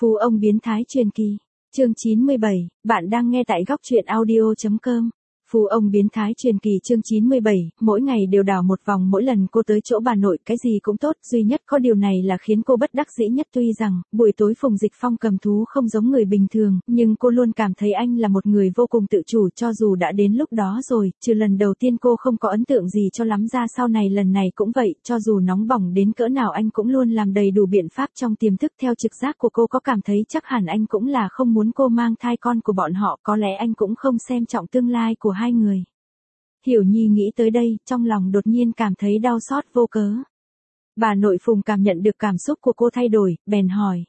Phú ông biến thái truyền kỳ. Chương 97, bạn đang nghe tại góc truyện audio.com. Phú ông biến thái truyền kỳ chương 97, mỗi ngày đều đảo một vòng mỗi lần cô tới chỗ bà nội cái gì cũng tốt, duy nhất có điều này là khiến cô bất đắc dĩ nhất tuy rằng, buổi tối Phùng Dịch Phong cầm thú không giống người bình thường, nhưng cô luôn cảm thấy anh là một người vô cùng tự chủ cho dù đã đến lúc đó rồi, trừ lần đầu tiên cô không có ấn tượng gì cho lắm ra sau này lần này cũng vậy, cho dù nóng bỏng đến cỡ nào anh cũng luôn làm đầy đủ biện pháp trong tiềm thức theo trực giác của cô có cảm thấy chắc hẳn anh cũng là không muốn cô mang thai con của bọn họ, có lẽ anh cũng không xem trọng tương lai của hai người. Hiểu Nhi nghĩ tới đây, trong lòng đột nhiên cảm thấy đau xót vô cớ. Bà nội Phùng cảm nhận được cảm xúc của cô thay đổi, bèn hỏi.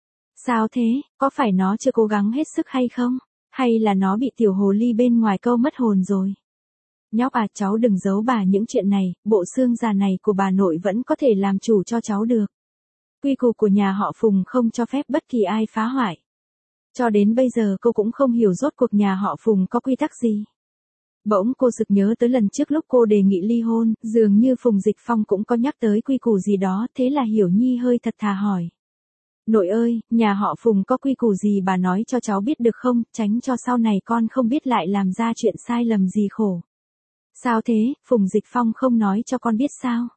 Sao thế, có phải nó chưa cố gắng hết sức hay không? Hay là nó bị tiểu hồ ly bên ngoài câu mất hồn rồi? Nhóc à, cháu đừng giấu bà những chuyện này, bộ xương già này của bà nội vẫn có thể làm chủ cho cháu được. Quy củ của nhà họ Phùng không cho phép bất kỳ ai phá hoại. Cho đến bây giờ cô cũng không hiểu rốt cuộc nhà họ Phùng có quy tắc gì. Bỗng cô sực nhớ tới lần trước lúc cô đề nghị ly hôn, dường như Phùng Dịch Phong cũng có nhắc tới quy củ gì đó, thế là Hiểu Nhi hơi thật thà hỏi. Nội ơi, nhà họ Phùng có quy củ gì bà nói cho cháu biết được không, tránh cho sau này con không biết lại làm ra chuyện sai lầm gì khổ. Sao thế, Phùng Dịch Phong không nói cho con biết sao?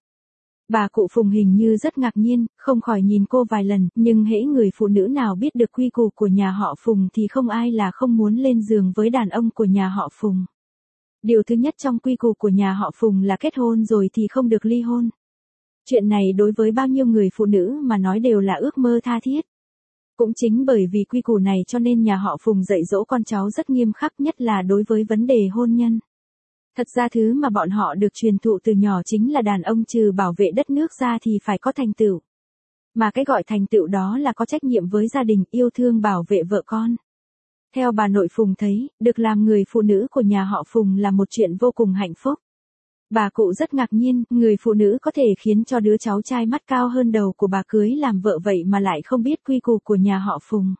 Bà cụ Phùng hình như rất ngạc nhiên, không khỏi nhìn cô vài lần, nhưng hễ người phụ nữ nào biết được quy củ của nhà họ Phùng thì không ai là không muốn lên giường với đàn ông của nhà họ Phùng. Điều thứ nhất trong quy củ của nhà họ Phùng là kết hôn rồi thì không được ly hôn. Chuyện này đối với bao nhiêu người phụ nữ mà nói đều là ước mơ tha thiết. Cũng chính bởi vì quy củ này cho nên nhà họ Phùng dạy dỗ con cháu rất nghiêm khắc, nhất là đối với vấn đề hôn nhân. Thật ra thứ mà bọn họ được truyền thụ từ nhỏ chính là đàn ông trừ bảo vệ đất nước ra thì phải có thành tựu. Mà cái gọi thành tựu đó là có trách nhiệm với gia đình, yêu thương bảo vệ vợ con. Theo bà nội Phùng thấy, được làm người phụ nữ của nhà họ Phùng là một chuyện vô cùng hạnh phúc. Bà cụ rất ngạc nhiên, người phụ nữ có thể khiến cho đứa cháu trai mắt cao hơn đầu của bà cưới làm vợ vậy mà lại không biết quy củ của nhà họ Phùng.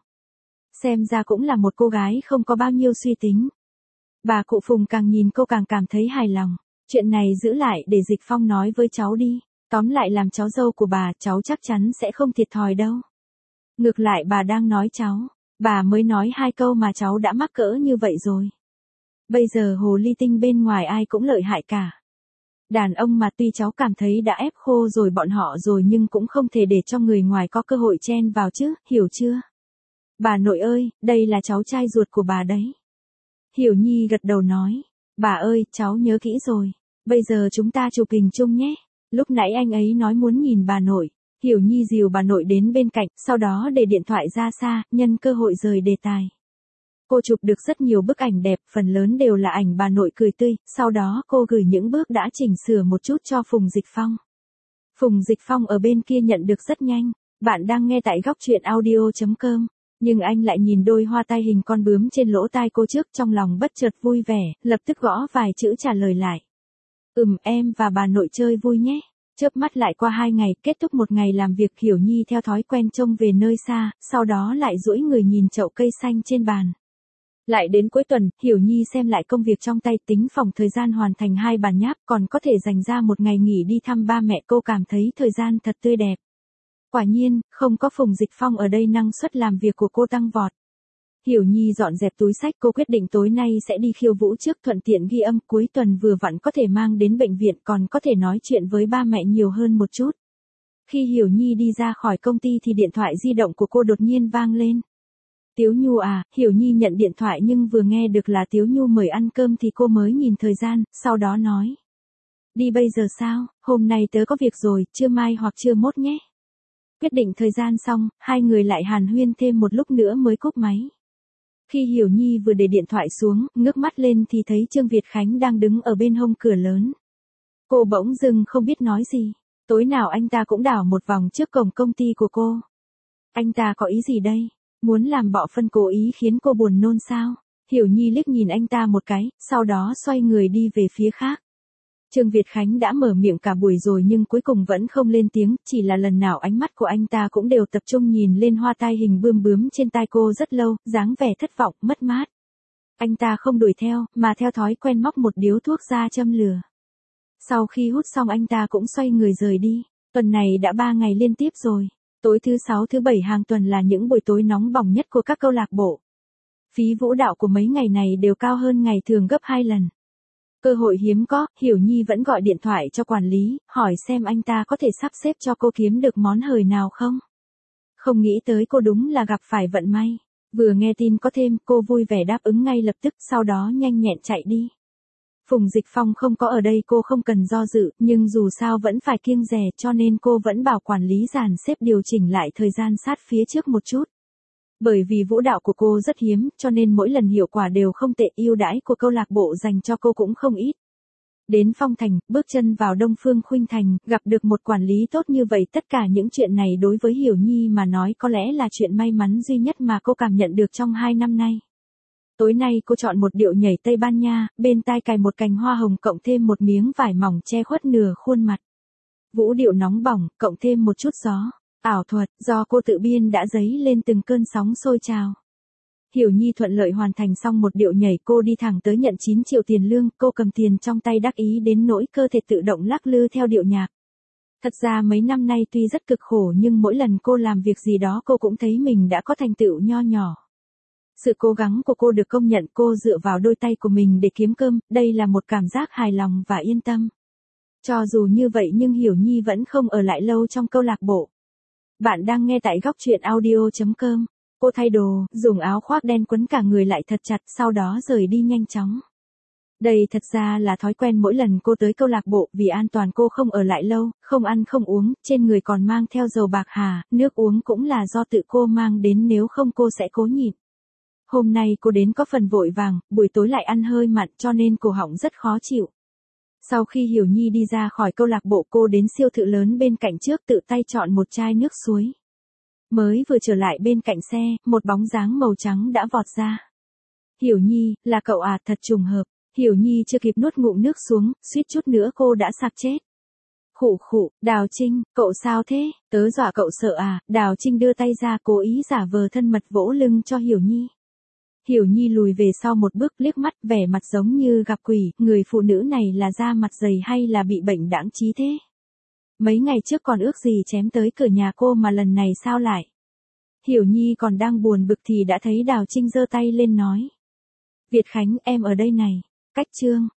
Xem ra cũng là một cô gái không có bao nhiêu suy tính. Bà cụ Phùng càng nhìn cô càng cảm thấy hài lòng. Chuyện này giữ lại để Dịch Phong nói với cháu đi. Tóm lại làm cháu dâu của bà, cháu chắc chắn sẽ không thiệt thòi đâu. Ngược lại bà đang nói cháu. Bà mới nói 2 câu mà cháu đã mắc cỡ như vậy rồi. Bây giờ hồ ly tinh bên ngoài ai cũng lợi hại cả. Đàn ông mà tuy cháu cảm thấy đã ép khô rồi bọn họ rồi nhưng cũng không thể để cho người ngoài có cơ hội chen vào chứ, hiểu chưa? Bà nội ơi, đây là cháu trai ruột của bà đấy. Hiểu Nhi gật đầu nói. Bà ơi, cháu nhớ kỹ rồi. Bây giờ chúng ta chụp hình chung nhé. Lúc nãy anh ấy nói muốn nhìn bà nội. Hiểu Nhi dìu bà nội đến bên cạnh, sau đó để điện thoại ra xa, nhân cơ hội rời đề tài. Cô chụp được rất nhiều bức ảnh đẹp, phần lớn đều là ảnh bà nội cười tươi, sau đó cô gửi những bước đã chỉnh sửa một chút cho Phùng Dịch Phong. Phùng Dịch Phong ở bên kia nhận được rất nhanh, bạn đang nghe tại góc truyện audio.com, nhưng anh lại nhìn đôi hoa tai hình con bướm trên lỗ tai cô trước trong lòng bất chợt vui vẻ, lập tức gõ vài chữ trả lời lại. Em và bà nội chơi vui nhé. Chớp mắt lại qua 2 ngày, kết thúc một ngày làm việc, Hiểu Nhi theo thói quen trông về nơi xa, sau đó lại duỗi người nhìn chậu cây xanh trên bàn. Lại đến cuối tuần, Hiểu Nhi xem lại công việc trong tay, tính phòng thời gian hoàn thành 2 bản nháp, còn có thể dành ra một ngày nghỉ đi thăm ba mẹ, cô cảm thấy thời gian thật tươi đẹp. Quả nhiên, không có Phùng Dịch Phong ở đây năng suất làm việc của cô tăng vọt. Hiểu Nhi dọn dẹp túi xách, cô quyết định tối nay sẽ đi khiêu vũ trước, thuận tiện ghi âm, cuối tuần vừa vặn có thể mang đến bệnh viện, còn có thể nói chuyện với ba mẹ nhiều hơn một chút. Khi Hiểu Nhi đi ra khỏi công ty thì điện thoại di động của cô đột nhiên vang lên. Tiếu Nhu à, Hiểu Nhi nhận điện thoại nhưng vừa nghe được là Tiếu Nhu mời ăn cơm thì cô mới nhìn thời gian, sau đó nói. Đi bây giờ sao, hôm nay tớ có việc rồi, trưa mai hoặc trưa mốt nhé. Quyết định thời gian xong, hai người lại hàn huyên thêm một lúc nữa mới cúp máy. Khi Hiểu Nhi vừa để điện thoại xuống, ngước mắt lên thì thấy Trương Việt Khánh đang đứng ở bên hông cửa lớn. Cô bỗng dưng không biết nói gì. Tối nào anh ta cũng đảo một vòng trước cổng công ty của cô. Anh ta có ý gì đây? Muốn làm bọ phân cố ý khiến cô buồn nôn sao? Hiểu Nhi liếc nhìn anh ta một cái, sau đó xoay người đi về phía khác. Trương Việt Khánh đã mở miệng cả buổi rồi nhưng cuối cùng vẫn không lên tiếng, chỉ là lần nào ánh mắt của anh ta cũng đều tập trung nhìn lên hoa tai hình bươm bướm trên tai cô rất lâu, dáng vẻ thất vọng, mất mát. Anh ta không đuổi theo, mà theo thói quen móc một điếu thuốc ra châm lửa. Sau khi hút xong anh ta cũng xoay người rời đi. Tuần này đã 3 ngày liên tiếp rồi. Tối thứ 6 thứ 7 hàng tuần là những buổi tối nóng bỏng nhất của các câu lạc bộ. Phí vũ đạo của mấy ngày này đều cao hơn ngày thường gấp 2 lần. Cơ hội hiếm có, Hiểu Nhi vẫn gọi điện thoại cho quản lý, hỏi xem anh ta có thể sắp xếp cho cô kiếm được món hời nào không. Không nghĩ tới cô đúng là gặp phải vận may. Vừa nghe tin có thêm, cô vui vẻ đáp ứng ngay lập tức, sau đó nhanh nhẹn chạy đi. Phùng Dịch Phong không có ở đây, cô không cần do dự, nhưng dù sao vẫn phải kiêng dè, cho nên cô vẫn bảo quản lý dàn xếp điều chỉnh lại thời gian sát phía trước một chút. Bởi vì vũ đạo của cô rất hiếm, cho nên mỗi lần hiệu quả đều không tệ, ưu đãi của câu lạc bộ dành cho cô cũng không ít. Đến Phong Thành, bước chân vào Đông Phương Khuynh Thành, gặp được một quản lý tốt như vậy, tất cả những chuyện này đối với Hiểu Nhi mà nói có lẽ là chuyện may mắn duy nhất mà cô cảm nhận được trong 2 năm nay. Tối nay cô chọn một điệu nhảy Tây Ban Nha, bên tai cài một cành hoa hồng cộng thêm một miếng vải mỏng che khuất nửa khuôn mặt. Vũ điệu nóng bỏng, cộng thêm một chút gió, ảo thuật, do cô tự biên đã dấy lên từng cơn sóng sôi trào. Hiểu Nhi thuận lợi hoàn thành xong một điệu nhảy, cô đi thẳng tới nhận 9 triệu tiền lương, cô cầm tiền trong tay đắc ý đến nỗi cơ thể tự động lắc lư theo điệu nhạc. Thật ra mấy năm nay tuy rất cực khổ nhưng mỗi lần cô làm việc gì đó cô cũng thấy mình đã có thành tựu nho nhỏ. Sự cố gắng của cô được công nhận, cô dựa vào đôi tay của mình để kiếm cơm, đây là một cảm giác hài lòng và yên tâm. Cho dù như vậy nhưng Hiểu Nhi vẫn không ở lại lâu trong câu lạc bộ. Bạn đang nghe tại góc truyện audio.com. Cô thay đồ, dùng áo khoác đen quấn cả người lại thật chặt, sau đó rời đi nhanh chóng. Đây thật ra là thói quen mỗi lần cô tới câu lạc bộ, vì an toàn cô không ở lại lâu, không ăn không uống, trên người còn mang theo dầu bạc hà, nước uống cũng là do tự cô mang đến, nếu không cô sẽ cố nhịn. Hôm nay cô đến có phần vội vàng, buổi tối lại ăn hơi mặn cho nên cổ họng rất khó chịu. Sau khi Hiểu Nhi đi ra khỏi câu lạc bộ, cô đến siêu thị lớn bên cạnh trước, tự tay chọn một chai nước suối. Mới vừa trở lại bên cạnh xe, một bóng dáng màu trắng đã vọt ra. Hiểu Nhi, là cậu à, thật trùng hợp. Hiểu Nhi chưa kịp nuốt ngụm nước xuống, suýt chút nữa cô đã sặc chết. Khụ khụ, Đào Trinh, cậu sao thế, tớ dọa cậu sợ à? Đào Trinh đưa tay ra cố ý giả vờ thân mật vỗ lưng cho Hiểu Nhi. Hiểu Nhi lùi về sau một bước, liếc mắt, vẻ mặt giống như gặp quỷ, người phụ nữ này là da mặt dày hay là bị bệnh đãng trí thế? Mấy ngày trước còn ước gì chém tới cửa nhà cô mà lần này sao lại? Hiểu Nhi còn đang buồn bực thì đã thấy Đào Trinh giơ tay lên nói. Việt Khánh, em ở đây này. Cách chương.